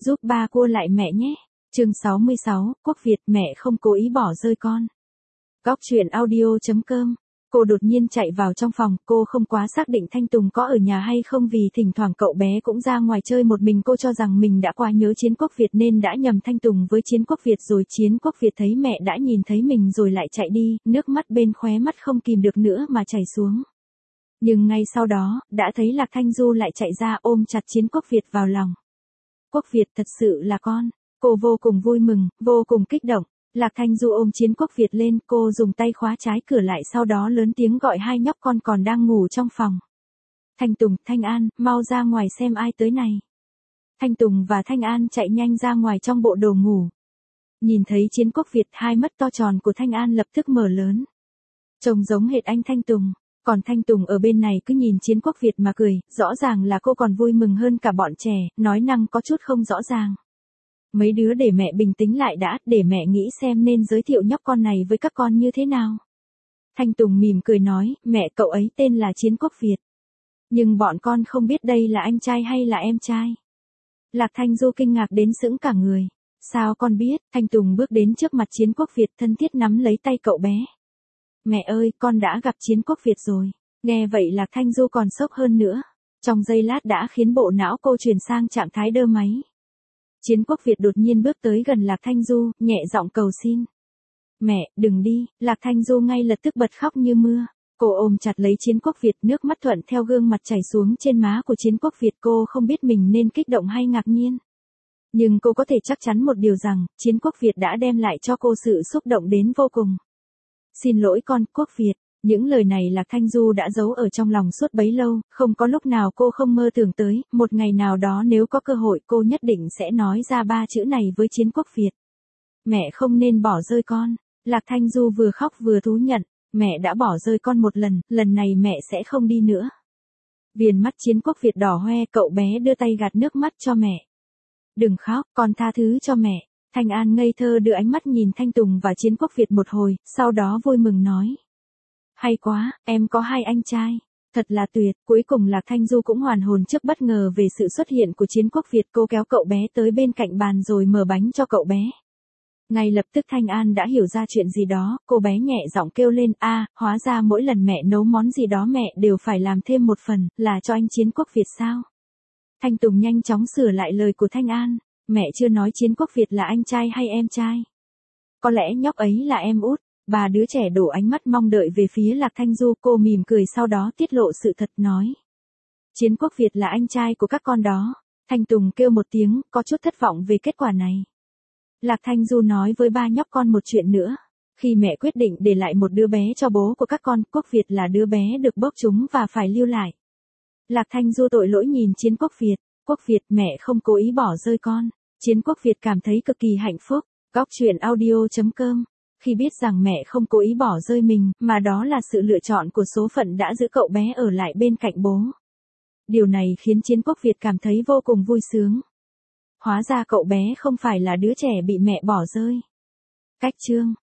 Giúp ba cua lại mẹ nhé. Chương 66, Quốc Việt mẹ không cố ý bỏ rơi con. Góc truyện audio.com. Cô đột nhiên chạy vào trong phòng, cô không quá xác định Thanh Tùng có ở nhà hay không vì thỉnh thoảng cậu bé cũng ra ngoài chơi một mình. Cô cho rằng mình đã quá nhớ Chiến Quốc Việt nên đã nhầm Thanh Tùng với Chiến Quốc Việt rồi. Chiến Quốc Việt thấy mẹ đã nhìn thấy mình rồi lại chạy đi, nước mắt bên khóe mắt không kìm được nữa mà chảy xuống. Nhưng ngay sau đó, đã thấy Lạc Thanh Du lại chạy ra ôm chặt Chiến Quốc Việt vào lòng. Quốc Việt thật sự là con. Cô vô cùng vui mừng, vô cùng kích động. Lạc Thanh Du ôm Chiến Quốc Việt lên, cô dùng tay khóa trái cửa lại sau đó lớn tiếng gọi hai nhóc con còn đang ngủ trong phòng. Thanh Tùng, Thanh An, mau ra ngoài xem ai tới này. Thanh Tùng và Thanh An chạy nhanh ra ngoài trong bộ đồ ngủ. Nhìn thấy Chiến Quốc Việt, hai mắt to tròn của Thanh An lập tức mở lớn. Trông giống hệt anh Thanh Tùng. Còn Thanh Tùng ở bên này cứ nhìn Chiến Quốc Việt mà cười, rõ ràng là cô còn vui mừng hơn cả bọn trẻ, nói năng có chút không rõ ràng. Mấy đứa để mẹ bình tĩnh lại đã, để mẹ nghĩ xem nên giới thiệu nhóc con này với các con như thế nào. Thanh Tùng mỉm cười nói, mẹ cậu ấy tên là Chiến Quốc Việt. Nhưng bọn con không biết đây là anh trai hay là em trai. Lạc Thanh Du kinh ngạc đến sững cả người. Sao con biết? Thanh Tùng bước đến trước mặt Chiến Quốc Việt thân thiết nắm lấy tay cậu bé. Mẹ ơi, con đã gặp Chiến Quốc Việt rồi. Nghe vậy Lạc Thanh Du còn sốc hơn nữa. Trong giây lát đã khiến bộ não cô chuyển sang trạng thái đơ máy. Chiến Quốc Việt đột nhiên bước tới gần Lạc Thanh Du, nhẹ giọng cầu xin. Mẹ, đừng đi. Lạc Thanh Du ngay lập tức bật khóc như mưa. Cô ôm chặt lấy Chiến Quốc Việt, nước mắt thuận theo gương mặt chảy xuống trên má của Chiến Quốc Việt. Cô không biết mình nên kích động hay ngạc nhiên. Nhưng cô có thể chắc chắn một điều rằng, Chiến Quốc Việt đã đem lại cho cô sự xúc động đến vô cùng. Xin lỗi con, Quốc Việt. Những lời này Lạc Thanh Du đã giấu ở trong lòng suốt bấy lâu, không có lúc nào cô không mơ tưởng tới, một ngày nào đó nếu có cơ hội cô nhất định sẽ nói ra ba chữ này với Chiến Quốc Việt. Mẹ không nên bỏ rơi con. Lạc Thanh Du vừa khóc vừa thú nhận, mẹ đã bỏ rơi con một lần, lần này mẹ sẽ không đi nữa. Viền mắt Chiến Quốc Việt đỏ hoe, cậu bé đưa tay gạt nước mắt cho mẹ. Đừng khóc, con tha thứ cho mẹ. Thanh An ngây thơ đưa ánh mắt nhìn Thanh Tùng và Chiến Quốc Việt một hồi, sau đó vui mừng nói. Hay quá, em có hai anh trai. Thật là tuyệt, cuối cùng Lạc Thanh Du cũng hoàn hồn trước bất ngờ về sự xuất hiện của Chiến Quốc Việt. Cô kéo cậu bé tới bên cạnh bàn rồi mở bánh cho cậu bé. Ngay lập tức Thanh An đã hiểu ra chuyện gì đó, cô bé nhẹ giọng kêu lên, hóa ra mỗi lần mẹ nấu món gì đó mẹ đều phải làm thêm một phần, là cho anh Chiến Quốc Việt sao? Thanh Tùng nhanh chóng sửa lại lời của Thanh An, mẹ chưa nói Chiến Quốc Việt là anh trai hay em trai. Có lẽ nhóc ấy là em út. Ba đứa trẻ đổ ánh mắt mong đợi về phía Lạc Thanh Du, cô mỉm cười sau đó tiết lộ sự thật nói. Chiến Quốc Việt là anh trai của các con đó. Thanh Tùng kêu một tiếng, có chút thất vọng về kết quả này. Lạc Thanh Du nói với ba nhóc con một chuyện nữa. Khi mẹ quyết định để lại một đứa bé cho bố của các con, Quốc Việt là đứa bé được bốc trúng và phải lưu lại. Lạc Thanh Du tội lỗi nhìn Chiến Quốc Việt. Quốc Việt mẹ không cố ý bỏ rơi con. Chiến Quốc Việt cảm thấy cực kỳ hạnh phúc. Góc truyện audio.com. Khi biết rằng mẹ không cố ý bỏ rơi mình, mà đó là sự lựa chọn của số phận đã giữ cậu bé ở lại bên cạnh bố. Điều này khiến Chiến Quốc Việt cảm thấy vô cùng vui sướng. Hóa ra cậu bé không phải là đứa trẻ bị mẹ bỏ rơi. Cách chương